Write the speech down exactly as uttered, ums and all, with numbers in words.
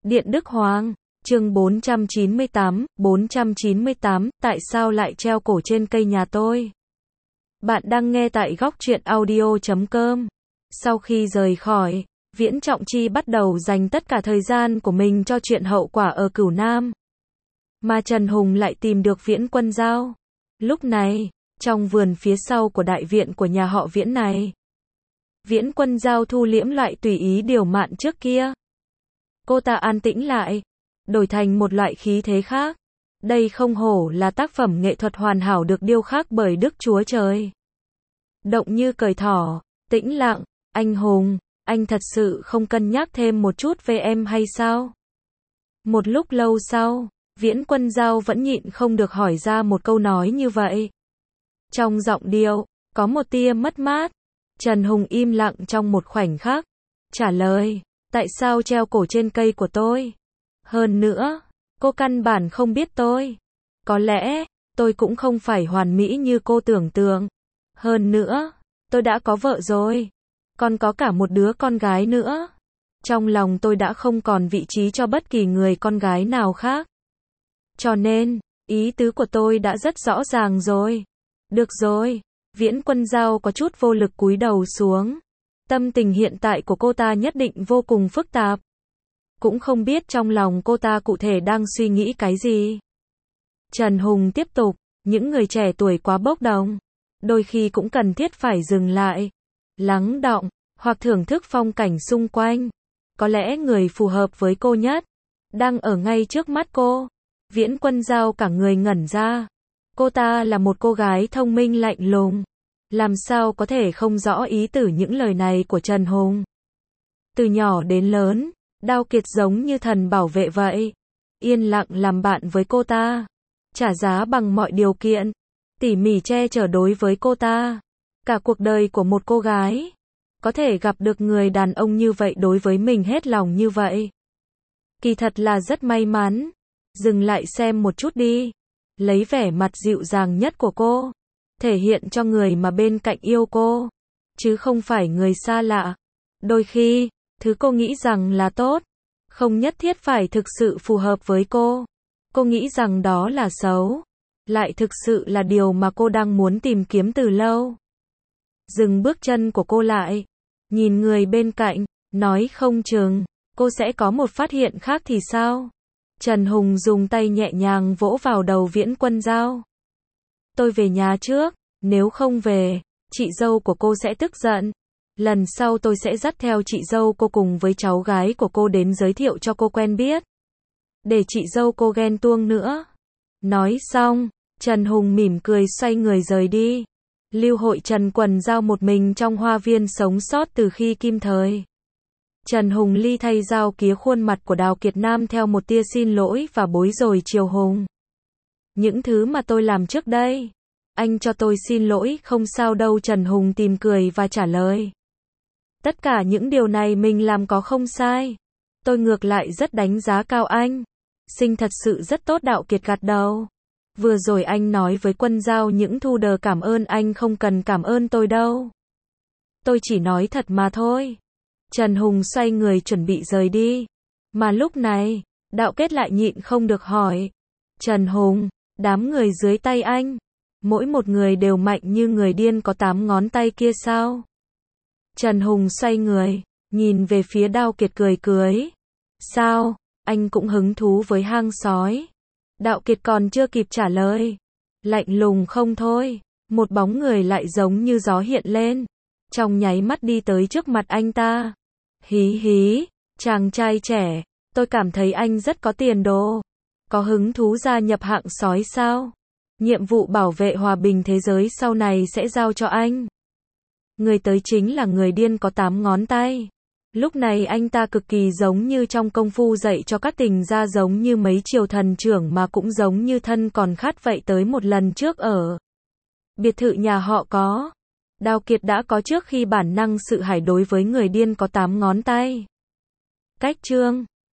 Điện Đức Hoàng, chương bốn trăm chín mươi tám, bốn trăm chín mươi tám, tại sao lại treo cổ trên cây nhà tôi? Bạn đang nghe tại góc truyện audio chấm com. Sau khi rời khỏi, Viễn Trọng Chi bắt đầu dành tất cả thời gian của mình cho chuyện hậu quả ở Cửu Nam. Mà Trần Hùng lại tìm được Viễn Quân Giao. Lúc này, trong vườn phía sau của đại viện của nhà họ Viễn này, Viễn Quân Giao thu liễm lại tùy ý điều mạn trước kia. Cô ta an tĩnh lại, đổi thành một loại khí thế khác. Đây không hổ là tác phẩm nghệ thuật hoàn hảo được điêu khắc bởi Đức Chúa Trời. Động như cởi thỏ, tĩnh lặng, anh hùng, anh thật sự không cân nhắc thêm một chút về em hay sao? Một lúc lâu sau, Viễn Quân Giao vẫn nhịn không được hỏi ra một câu nói như vậy. Trong giọng điệu, có một tia mất mát. Trần Hùng im lặng trong một khoảnh khắc, trả lời, tại sao treo cổ trên cây của tôi? Hơn nữa, cô căn bản không biết tôi. Có lẽ, tôi cũng không phải hoàn mỹ như cô tưởng tượng. Hơn nữa, tôi đã có vợ rồi. Còn có cả một đứa con gái nữa. Trong lòng tôi đã không còn vị trí cho bất kỳ người con gái nào khác. Cho nên, ý tứ của tôi đã rất rõ ràng rồi. Được rồi. Viễn Quân Giao có chút vô lực cúi đầu xuống. Tâm tình hiện tại của cô ta nhất định vô cùng phức tạp. Cũng không biết trong lòng cô ta cụ thể đang suy nghĩ cái gì. Trần Hùng tiếp tục, những người trẻ tuổi quá bốc đồng. Đôi khi cũng cần thiết phải dừng lại, lắng đọng, hoặc thưởng thức phong cảnh xung quanh. Có lẽ người phù hợp với cô nhất, đang ở ngay trước mắt cô. Viễn Quân Giao cả người ngẩn ra. Cô ta là một cô gái thông minh lạnh lùng. Làm sao có thể không rõ ý tử những lời này của Trần Hùng. Từ nhỏ đến lớn, Đao Kiệt giống như thần bảo vệ vậy. Yên lặng làm bạn với cô ta. Trả giá bằng mọi điều kiện. Tỉ mỉ che chở đối với cô ta. Cả cuộc đời của một cô gái. Có thể gặp được người đàn ông như vậy đối với mình hết lòng như vậy. Kỳ thật là rất may mắn. Dừng lại xem một chút đi. Lấy vẻ mặt dịu dàng nhất của cô. Thể hiện cho người mà bên cạnh yêu cô. Chứ không phải người xa lạ. Đôi khi, thứ cô nghĩ rằng là tốt. Không nhất thiết phải thực sự phù hợp với cô. Cô nghĩ rằng đó là xấu. Lại thực sự là điều mà cô đang muốn tìm kiếm từ lâu. Dừng bước chân của cô lại. Nhìn người bên cạnh. Nói không chừng. Cô sẽ có một phát hiện khác thì sao? Trần Hùng dùng tay nhẹ nhàng vỗ vào đầu Viễn Quân Giao. Tôi về nhà trước, nếu không về, chị dâu của cô sẽ tức giận. Lần sau tôi sẽ dắt theo chị dâu cô cùng với cháu gái của cô đến giới thiệu cho cô quen biết. Để chị dâu cô ghen tuông nữa. Nói xong, Trần Hùng mỉm cười xoay người rời đi. Lưu Hội Trần Quần Giao một mình trong hoa viên sống sót từ khi kim thời. Trần Hùng ly thay dao kía khuôn mặt của Đào Kiệt Nam theo một tia xin lỗi và bối rối chiều Hùng. Những thứ mà tôi làm trước đây. Anh cho tôi xin lỗi không sao đâu. Trần Hùng tìm cười và trả lời. Tất cả những điều này mình làm có không sai. Tôi ngược lại rất đánh giá cao anh. Sinh thật sự rất tốt. Đạo Kiệt gật đầu. Vừa rồi anh nói với Quân Giao những thu đờ cảm ơn anh không cần cảm ơn tôi đâu. Tôi chỉ nói thật mà thôi. Trần Hùng xoay người chuẩn bị rời đi. Mà lúc này, Đạo Kết lại nhịn không được hỏi. Trần Hùng, đám người dưới tay anh, mỗi một người đều mạnh như người điên có tám ngón tay kia sao? Trần Hùng xoay người, nhìn về phía Đao Kiệt cười cười. Sao, anh cũng hứng thú với hang sói? Đạo Kiệt còn chưa kịp trả lời. Lạnh lùng không thôi, một bóng người lại giống như gió hiện lên. Trong nháy mắt đi tới trước mặt anh ta. Hí hí, chàng trai trẻ, tôi cảm thấy anh rất có tiền đồ. Có hứng thú gia nhập hạng sói sao? Nhiệm vụ bảo vệ hòa bình thế giới sau này sẽ giao cho anh. Người tới chính là người điên có tám ngón tay. Lúc này anh ta cực kỳ giống như trong công phu dạy cho các tình gia, giống như mấy triều thần trưởng mà cũng giống như thân còn khát vậy. Tới một lần trước ở biệt thự nhà họ có. Đao Kiệt đã có trước khi bản năng sự hải đối với người điên có tám ngón tay. Cách chương